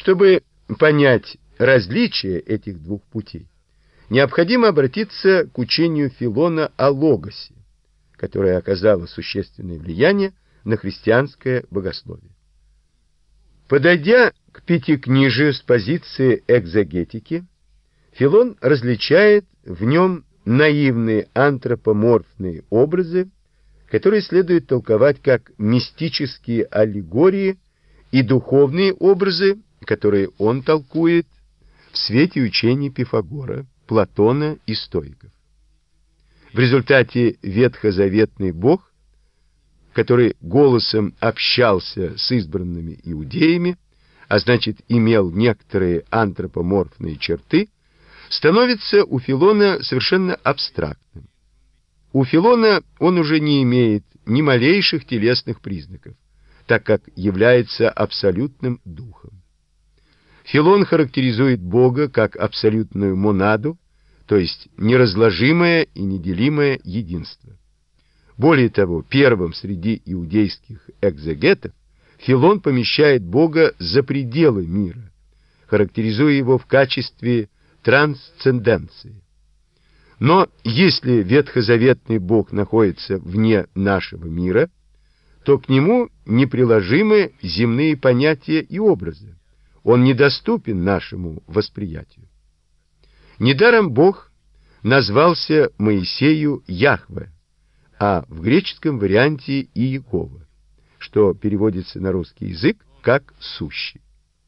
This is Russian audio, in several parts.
Чтобы понять различие этих двух путей, необходимо обратиться к учению Филона о логосе, которое оказало существенное влияние на христианское богословие. Подойдя к пятикнижию с позиции экзегетики, Филон различает в нем наивные антропоморфные образы, которые следует толковать как мистические аллегории, и духовные образы, которые он толкует в свете учений Пифагора, Платона и стоиков. В результате ветхозаветный Бог, который голосом общался с избранными иудеями, а значит имел некоторые антропоморфные черты, становится у Филона совершенно абстрактным. У Филона он уже не имеет ни малейших телесных признаков, так как является абсолютным духом. Филон характеризует Бога как абсолютную монаду, то есть неразложимое и неделимое единство. Более того, первым среди иудейских экзегетов Филон помещает Бога за пределы мира, характеризуя его в качестве трансценденции. Но если ветхозаветный Бог находится вне нашего мира, то к нему неприложимы земные понятия и образы. Он недоступен нашему восприятию. Недаром Бог назвался Моисею Яхве, а в греческом варианте Иегова, что переводится на русский язык как «сущий».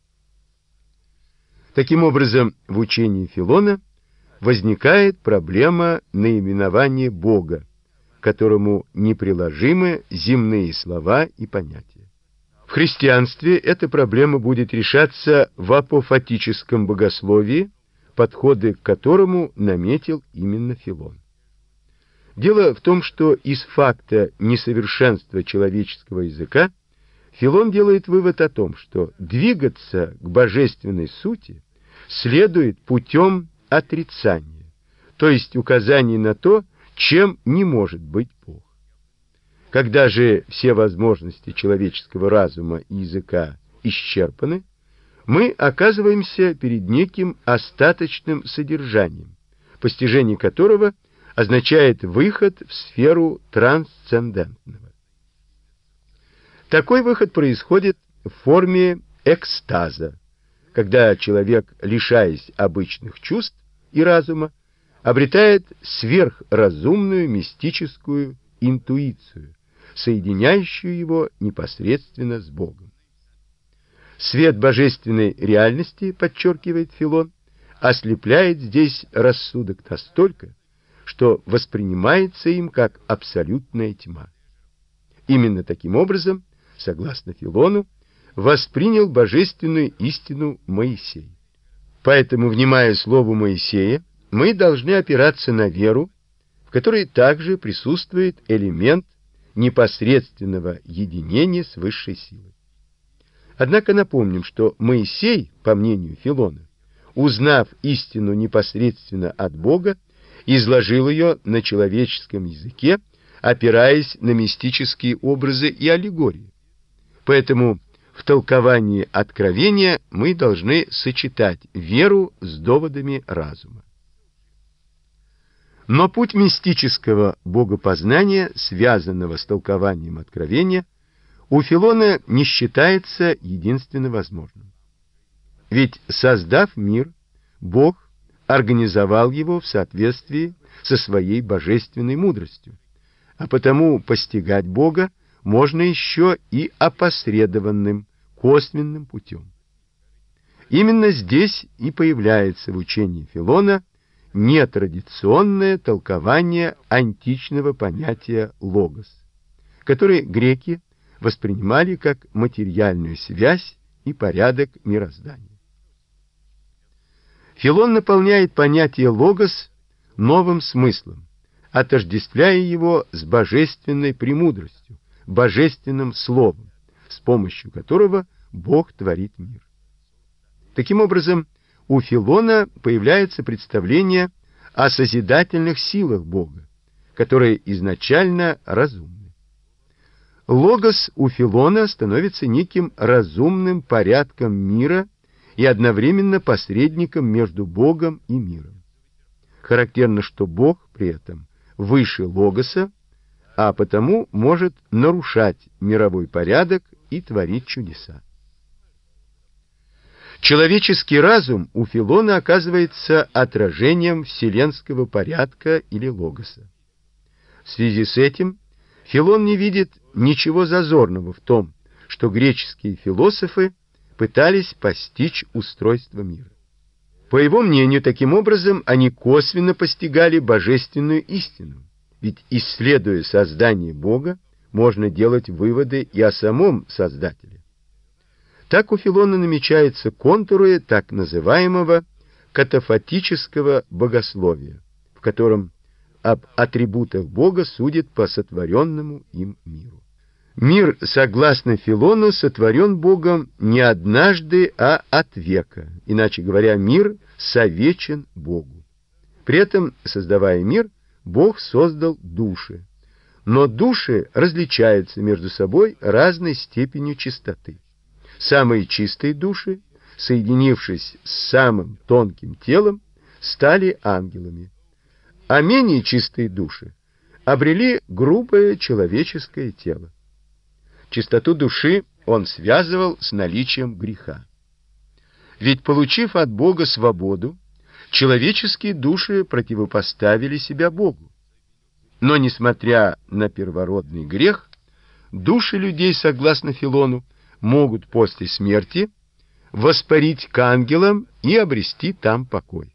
Таким образом, в учении Филона возникает проблема наименования Бога, которому неприложимы земные слова и понятия. В христианстве эта проблема будет решаться в апофатическом богословии, подходы к которому наметил именно Филон. Дело в том, что из факта несовершенства человеческого языка Филон делает вывод о том, что двигаться к божественной сути следует путем отрицания, то есть указаний на то, чем не может быть Бог. Когда же все возможности человеческого разума и языка исчерпаны, мы оказываемся перед неким остаточным содержанием, постижение которого означает выход в сферу трансцендентного. Такой выход происходит в форме экстаза, когда человек, лишаясь обычных чувств и разума, обретает сверхразумную мистическую интуицию, соединяющую его непосредственно с Богом. Свет божественной реальности, подчеркивает Филон, ослепляет здесь рассудок настолько, что воспринимается им как абсолютная тьма. Именно таким образом, согласно Филону, воспринял божественную истину Моисей. Поэтому, внимая слову Моисея, мы должны опираться на веру, в которой также присутствует элемент непосредственного единения с высшей силой. Однако напомним, что Моисей, по мнению Филона, узнав истину непосредственно от Бога, изложил ее на человеческом языке, опираясь на мистические образы и аллегории. Поэтому в толковании откровения мы должны сочетать веру с доводами разума. Но путь мистического богопознания, связанного с толкованием откровения, у Филона не считается единственно возможным. Ведь, создав мир, Бог организовал его в соответствии со своей божественной мудростью, а потому постигать Бога можно еще и опосредованным, косвенным путем. Именно здесь и появляется в учении Филона нетрадиционное толкование античного понятия «логос», которое греки воспринимали как материальную связь и порядок мироздания. Филон наполняет понятие «логос» новым смыслом, отождествляя его с божественной премудростью, божественным словом, с помощью которого Бог творит мир. Таким образом, у Филона появляется представление о созидательных силах Бога, которые изначально разумны. Логос у Филона становится неким разумным порядком мира и одновременно посредником между Богом и миром. Характерно, что Бог при этом выше Логоса, а потому может нарушать мировой порядок и творить чудеса. Человеческий разум у Филона оказывается отражением вселенского порядка или Логоса. В связи с этим Филон не видит ничего зазорного в том, что греческие философы пытались постичь устройство мира. По его мнению, таким образом, они косвенно постигали божественную истину, ведь, исследуя создание Бога, можно делать выводы и о самом Создателе. Так у Филона намечаются контуры так называемого катафатического богословия, в котором об атрибутах Бога судят по сотворенному им миру. Мир, согласно Филону, сотворен Богом не однажды, а от века. Иначе говоря, мир совечен Богу. При этом, создавая мир, Бог создал души. Но души различаются между собой разной степенью чистоты. Самые чистые души, соединившись с самым тонким телом, стали ангелами. А менее чистые души обрели грубое человеческое тело. Чистоту души он связывал с наличием греха. Ведь, получив от Бога свободу, человеческие души противопоставили себя Богу. Но, несмотря на первородный грех, души людей, согласно Филону, могут после смерти воспарить к ангелам и обрести там покой.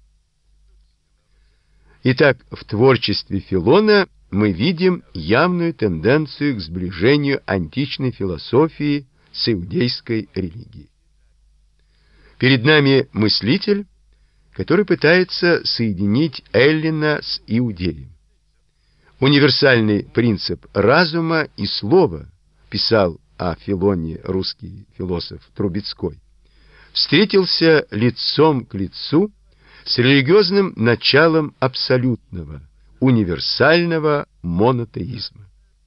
Итак, в творчестве Филона мы видим явную тенденцию к сближению античной философии с иудейской религией. Перед нами мыслитель, который пытается соединить Эллина с Иудеем. Универсальный принцип разума и слова, писал о Филоне русский философ Трубецкой, встретился лицом к лицу с религиозным началом абсолютного, универсального монотеизма.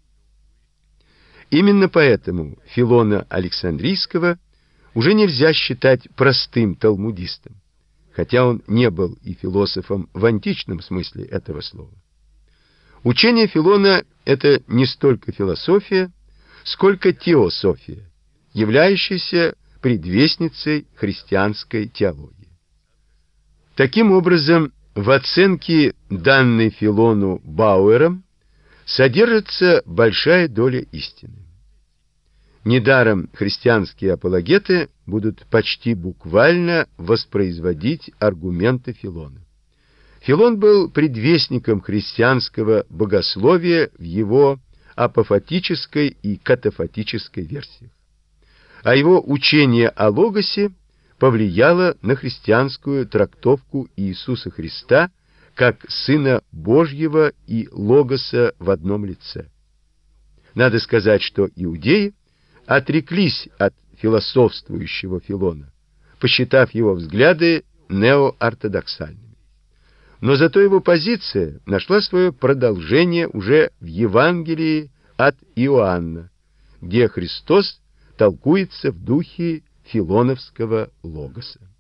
Именно поэтому Филона Александрийского уже нельзя считать простым талмудистом, хотя он не был и философом в античном смысле этого слова. Учение Филона – это не столько философия, сколько теософия, являющаяся предвестницей христианской теологии. Таким образом, в оценке, данной Филону Бауэром, содержится большая доля истины. Недаром христианские апологеты будут почти буквально воспроизводить аргументы Филона. Филон был предвестником христианского богословия в его апофатической и катафатической версиях, а его учение о Логосе повлияло на христианскую трактовку Иисуса Христа как Сына Божьего и Логоса в одном лице. Надо сказать, что иудеи отреклись от философствующего Филона, посчитав его взгляды неоортодоксальными. Но зато его позиция нашла свое продолжение уже в Евангелии от Иоанна, где Христос толкуется в духе филоновского логоса.